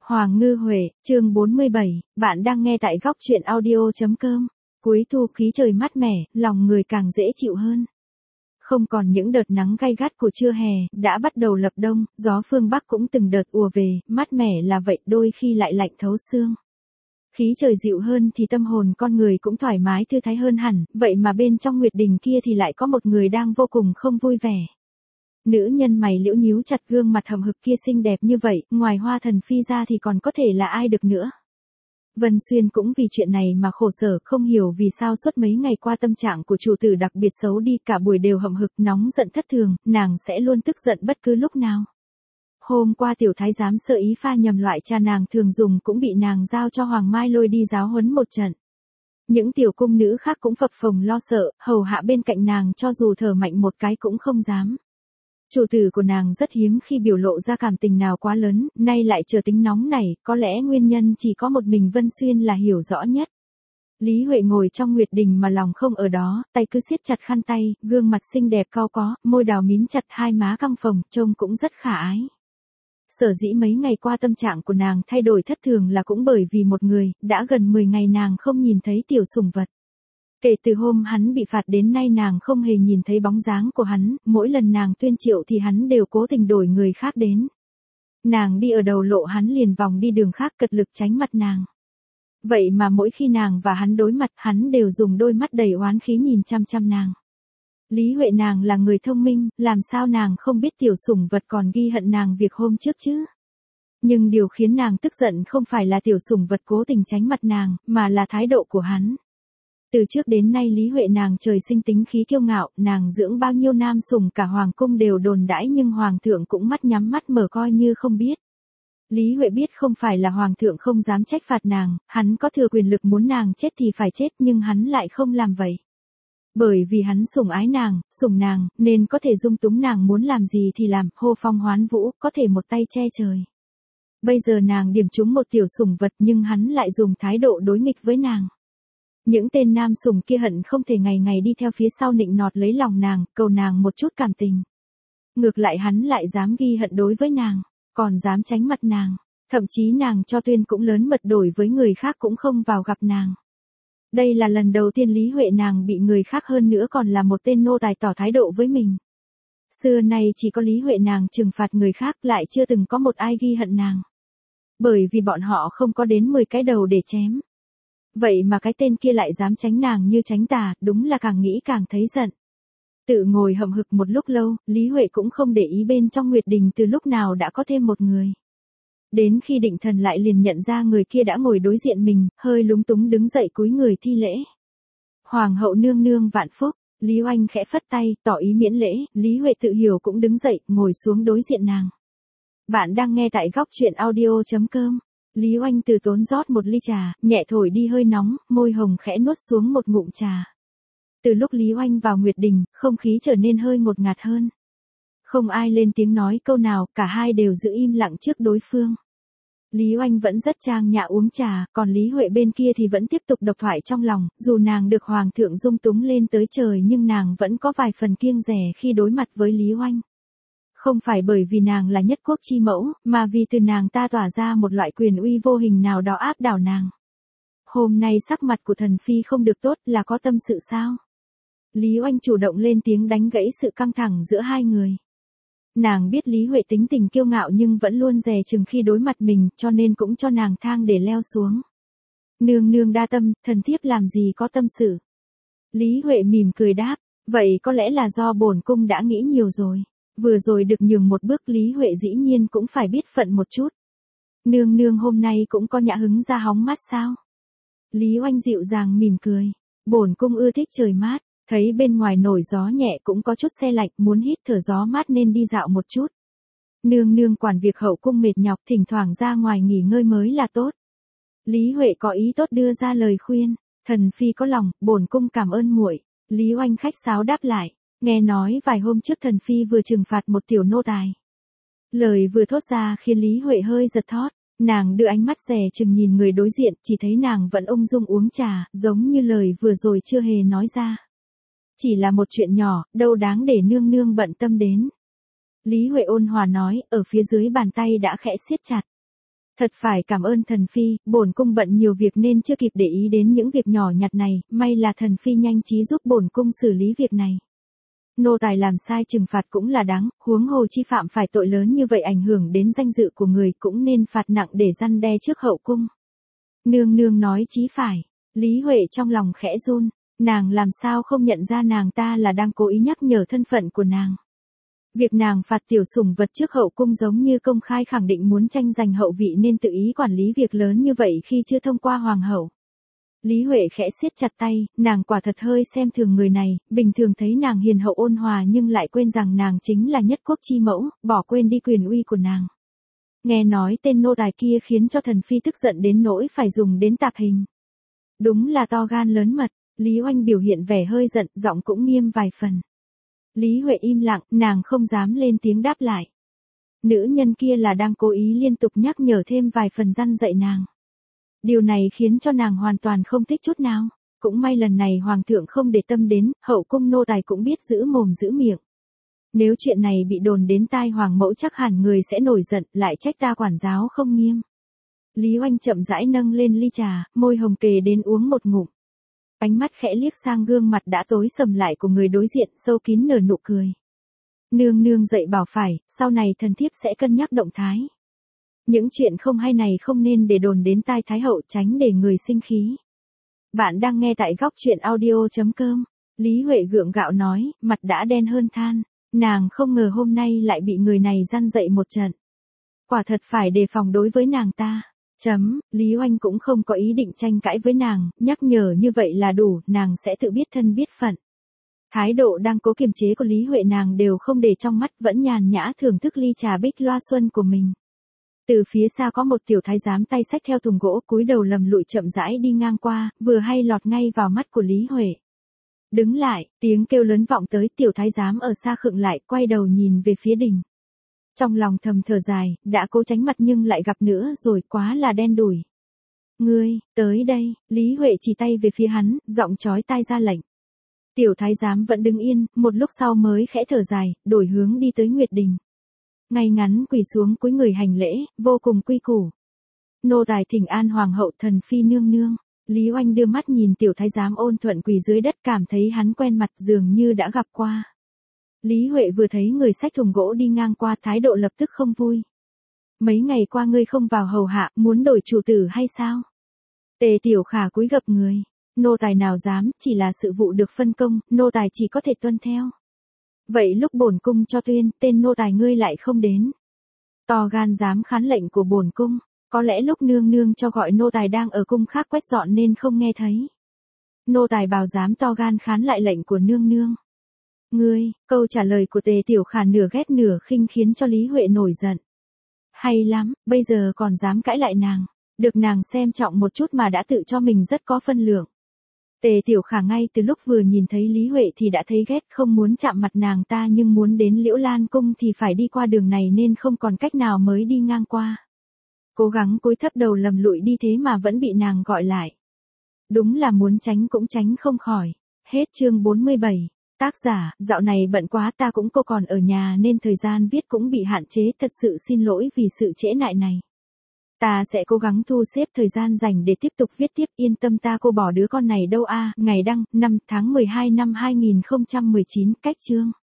Hoàng Ngư Huệ, chương 47, bạn đang nghe tại góc truyện audio.com. Cuối thu khí trời mát mẻ, lòng người càng dễ chịu hơn. Không còn những đợt nắng gay gắt của trưa hè, đã bắt đầu lập đông, gió phương Bắc cũng từng đợt ùa về, mát mẻ là vậy đôi khi lại lạnh thấu xương. Khí trời dịu hơn thì tâm hồn con người cũng thoải mái thư thái hơn hẳn, vậy mà bên trong Nguyệt Đình kia thì lại có một người đang vô cùng không vui vẻ. Nữ nhân mày liễu nhíu chặt gương mặt hậm hực kia xinh đẹp như vậy, ngoài Hoa Thần Phi ra thì còn có thể là ai được nữa. Vân Xuyên cũng vì chuyện này mà khổ sở, không hiểu vì sao suốt mấy ngày qua tâm trạng của chủ tử đặc biệt xấu đi, cả buổi đều hậm hực, nóng giận thất thường, nàng sẽ luôn tức giận bất cứ lúc nào. Hôm qua tiểu thái giám sơ ý pha nhầm loại trà nàng thường dùng cũng bị nàng giao cho Hoàng Mai Lôi đi giáo huấn một trận. Những tiểu cung nữ khác cũng phập phồng lo sợ, hầu hạ bên cạnh nàng cho dù thở mạnh một cái cũng không dám. Chủ tử của nàng rất hiếm khi biểu lộ ra cảm tình nào quá lớn, nay lại trở tính nóng này, có lẽ nguyên nhân chỉ có một mình Vân Xuyên là hiểu rõ nhất. Lý Huệ ngồi trong Nguyệt Đình mà lòng không ở đó, tay cứ siết chặt khăn tay, gương mặt xinh đẹp cau có, môi đào mím chặt, hai má căng phồng, trông cũng rất khả ái. Sở dĩ mấy ngày qua tâm trạng của nàng thay đổi thất thường là cũng bởi vì một người, đã gần 10 ngày nàng không nhìn thấy tiểu sủng vật. Kể từ hôm hắn bị phạt đến nay nàng không hề nhìn thấy bóng dáng của hắn, mỗi lần nàng tuyên triệu thì hắn đều cố tình đổi người khác đến. Nàng đi ở đầu lộ hắn liền vòng đi đường khác cật lực tránh mặt nàng. Vậy mà mỗi khi nàng và hắn đối mặt hắn đều dùng đôi mắt đầy oán khí nhìn chăm chăm nàng. Lý Huệ nàng là người thông minh, làm sao nàng không biết tiểu sủng vật còn ghi hận nàng việc hôm trước chứ? Nhưng điều khiến nàng tức giận không phải là tiểu sủng vật cố tình tránh mặt nàng, mà là thái độ của hắn. Từ trước đến nay Lý Huệ nàng trời sinh tính khí kiêu ngạo, nàng dưỡng bao nhiêu nam sủng cả hoàng cung đều đồn đãi nhưng hoàng thượng cũng mắt nhắm mắt mở coi như không biết. Lý Huệ biết không phải là hoàng thượng không dám trách phạt nàng, hắn có thừa quyền lực muốn nàng chết thì phải chết nhưng hắn lại không làm vậy. Bởi vì hắn sủng ái nàng, sủng nàng, nên có thể dung túng nàng muốn làm gì thì làm, hô phong hoán vũ, có thể một tay che trời. Bây giờ nàng điểm trúng một tiểu sủng vật nhưng hắn lại dùng thái độ đối nghịch với nàng. Những tên nam sủng kia hận không thể ngày ngày đi theo phía sau nịnh nọt lấy lòng nàng, cầu nàng một chút cảm tình. Ngược lại hắn lại dám ghi hận đối với nàng, còn dám tránh mặt nàng, thậm chí nàng cho tuyên cũng lớn mật đổi với người khác cũng không vào gặp nàng. Đây là lần đầu tiên Lý Huệ nàng bị người khác hơn nữa còn là một tên nô tài tỏ thái độ với mình. Xưa nay chỉ có Lý Huệ nàng trừng phạt người khác lại chưa từng có một ai ghi hận nàng. Bởi vì bọn họ không có đến 10 cái đầu để chém. Vậy mà cái tên kia lại dám tránh nàng như tránh tà, đúng là càng nghĩ càng thấy giận. Tự ngồi hậm hực một lúc lâu, Lý Huệ cũng không để ý bên trong Nguyệt Đình từ lúc nào đã có thêm một người. Đến khi định thần lại liền nhận ra người kia đã ngồi đối diện mình, hơi lúng túng đứng dậy cúi người thi lễ. Hoàng hậu nương nương vạn phúc, Lý Oanh khẽ phất tay, tỏ ý miễn lễ, Lý Huệ tự hiểu cũng đứng dậy, ngồi xuống đối diện nàng. Bạn đang nghe tại góc truyện audio.com. Lý Oanh từ tốn rót một ly trà, nhẹ thổi đi hơi nóng, môi hồng khẽ nuốt xuống một ngụm trà. Từ lúc Lý Oanh vào Nguyệt Đình, không khí trở nên hơi ngột ngạt hơn. Không ai lên tiếng nói câu nào, cả hai đều giữ im lặng trước đối phương. Lý Oanh vẫn rất trang nhã uống trà, còn Lý Huệ bên kia thì vẫn tiếp tục độc thoại trong lòng, dù nàng được hoàng thượng dung túng lên tới trời nhưng nàng vẫn có vài phần kiêng dè khi đối mặt với Lý Oanh. Không phải bởi vì nàng là nhất quốc chi mẫu, mà vì từ nàng ta tỏa ra một loại quyền uy vô hình nào đó áp đảo nàng. Hôm nay sắc mặt của thần phi không được tốt, là có tâm sự sao? Lý Oanh chủ động lên tiếng đánh gãy sự căng thẳng giữa hai người. Nàng biết Lý Huệ tính tình kiêu ngạo nhưng vẫn luôn dè chừng khi đối mặt mình, cho nên cũng cho nàng thang để leo xuống. Nương nương đa tâm, thần thiếp làm gì có tâm sự. Lý Huệ mỉm cười đáp, vậy có lẽ là do bổn cung đã nghĩ nhiều rồi. Vừa rồi được nhường một bước Lý Huệ dĩ nhiên cũng phải biết phận một chút. Nương nương hôm nay cũng có nhã hứng ra hóng mát sao? Lý Oanh dịu dàng mỉm cười. Bổn cung ưa thích trời mát, thấy bên ngoài nổi gió nhẹ cũng có chút se lạnh, muốn hít thở gió mát nên đi dạo một chút. Nương nương quản việc hậu cung mệt nhọc, thỉnh thoảng ra ngoài nghỉ ngơi mới là tốt. Lý Huệ có ý tốt đưa ra lời khuyên. Thần phi có lòng, bổn cung cảm ơn muội. Lý Oanh khách sáo đáp lại. Nghe nói vài hôm trước thần phi vừa trừng phạt một tiểu nô tài. Lời vừa thốt ra khiến Lý Huệ hơi giật thót, nàng đưa ánh mắt dè chừng nhìn người đối diện, chỉ thấy nàng vẫn ung dung uống trà, giống như lời vừa rồi chưa hề nói ra. Chỉ là một chuyện nhỏ, đâu đáng để nương nương bận tâm đến. Lý Huệ ôn hòa nói, ở phía dưới bàn tay đã khẽ siết chặt. Thật phải cảm ơn thần phi, bổn cung bận nhiều việc nên chưa kịp để ý đến những việc nhỏ nhặt này, may là thần phi nhanh trí giúp bổn cung xử lý việc này. Nô tài làm sai trừng phạt cũng là đáng, huống hồ chi phạm phải tội lớn như vậy ảnh hưởng đến danh dự của người cũng nên phạt nặng để răn đe trước hậu cung. Nương nương nói chí phải, Lý Huệ trong lòng khẽ run, nàng làm sao không nhận ra nàng ta là đang cố ý nhắc nhở thân phận của nàng. Việc nàng phạt tiểu sủng vật trước hậu cung giống như công khai khẳng định muốn tranh giành hậu vị nên tự ý quản lý việc lớn như vậy khi chưa thông qua hoàng hậu. Lý Huệ khẽ siết chặt tay, nàng quả thật hơi xem thường người này, bình thường thấy nàng hiền hậu ôn hòa nhưng lại quên rằng nàng chính là nhất quốc chi mẫu, bỏ quên đi quyền uy của nàng. Nghe nói tên nô tài kia khiến cho thần phi tức giận đến nỗi phải dùng đến tạp hình. Đúng là to gan lớn mật, Lý Oanh biểu hiện vẻ hơi giận, giọng cũng nghiêm vài phần. Lý Huệ im lặng, nàng không dám lên tiếng đáp lại. Nữ nhân kia là đang cố ý liên tục nhắc nhở thêm vài phần răn dạy nàng. Điều này khiến cho nàng hoàn toàn không thích chút nào. Cũng may lần này hoàng thượng không để tâm đến, hậu cung nô tài cũng biết giữ mồm giữ miệng. Nếu chuyện này bị đồn đến tai hoàng mẫu chắc hẳn người sẽ nổi giận, lại trách ta quản giáo không nghiêm. Lý Oanh chậm rãi nâng lên ly trà, môi hồng kề đến uống một ngụm. Ánh mắt khẽ liếc sang gương mặt đã tối sầm lại của người đối diện, sâu kín nở nụ cười. Nương nương dạy bảo phải, sau này thần thiếp sẽ cân nhắc động thái. Những chuyện không hay này không nên để đồn đến tai thái hậu, tránh để người sinh khí. Bạn đang nghe tại góc truyện audio.com. Lý Huệ gượng gạo nói, mặt đã đen hơn than. Nàng không ngờ hôm nay lại bị người này răn dạy một trận. Quả thật phải đề phòng đối với nàng ta. Lý Oanh cũng không có ý định tranh cãi với nàng, nhắc nhở như vậy là đủ, nàng sẽ tự biết thân biết phận. Thái độ đang cố kiềm chế của Lý Huệ nàng đều không để trong mắt, vẫn nhàn nhã thưởng thức ly trà bích loa xuân của mình. Từ phía xa có một tiểu thái giám tay xách theo thùng gỗ cúi đầu lầm lụi chậm rãi đi ngang qua, vừa hay lọt ngay vào mắt của Lý Huệ. Đứng lại, tiếng kêu lớn vọng tới, tiểu thái giám ở xa khựng lại, quay đầu nhìn về phía đình. Trong lòng thầm thở dài, đã cố tránh mặt nhưng lại gặp nữa rồi, quá là đen đủi. Ngươi, tới đây, Lý Huệ chỉ tay về phía hắn, giọng chói tai ra lệnh. Tiểu thái giám vẫn đứng yên, một lúc sau mới khẽ thở dài, đổi hướng đi tới Nguyệt Đình. Ngay ngắn quỳ xuống cúi người hành lễ, vô cùng quy củ. Nô tài thỉnh an hoàng hậu thần phi nương nương. Lý Oanh đưa mắt nhìn tiểu thái giám ôn thuận quỳ dưới đất, cảm thấy hắn quen mặt dường như đã gặp qua. Lý Huệ vừa thấy người xách thùng gỗ đi ngang qua, thái độ lập tức không vui. Mấy ngày qua ngươi không vào hầu hạ, muốn đổi chủ tử hay sao? Tề tiểu khả cúi gập người. Nô tài nào dám, chỉ là sự vụ được phân công, nô tài chỉ có thể tuân theo. Vậy lúc bổn cung cho tuyên, tên nô tài ngươi lại không đến. To gan dám khán lệnh của bổn cung, có lẽ lúc nương nương cho gọi nô tài đang ở cung khác quét dọn nên không nghe thấy. Nô tài bảo dám to gan khán lại lệnh của nương nương. Ngươi, câu trả lời của Tề tiểu khả nửa ghét nửa khinh khiến cho Lý Huệ nổi giận. Hay lắm, bây giờ còn dám cãi lại nàng, được nàng xem trọng một chút mà đã tự cho mình rất có phân lượng. Tề tiểu khả ngay từ lúc vừa nhìn thấy Lý Huệ thì đã thấy ghét, không muốn chạm mặt nàng ta nhưng muốn đến Liễu Lan cung thì phải đi qua đường này nên không còn cách nào mới đi ngang qua. Cố gắng cúi thấp đầu lầm lụi đi thế mà vẫn bị nàng gọi lại. Đúng là muốn tránh cũng tránh không khỏi. Hết chương 47. Tác giả, dạo này bận quá, ta cũng cô còn ở nhà nên thời gian viết cũng bị hạn chế, thật sự xin lỗi vì sự trễ nải này. Ta sẽ cố gắng thu xếp thời gian dành để tiếp tục viết tiếp, yên tâm ta cô bỏ đứa con này đâu a. Ngày đăng, 5 tháng 12 năm 2019, cách chương.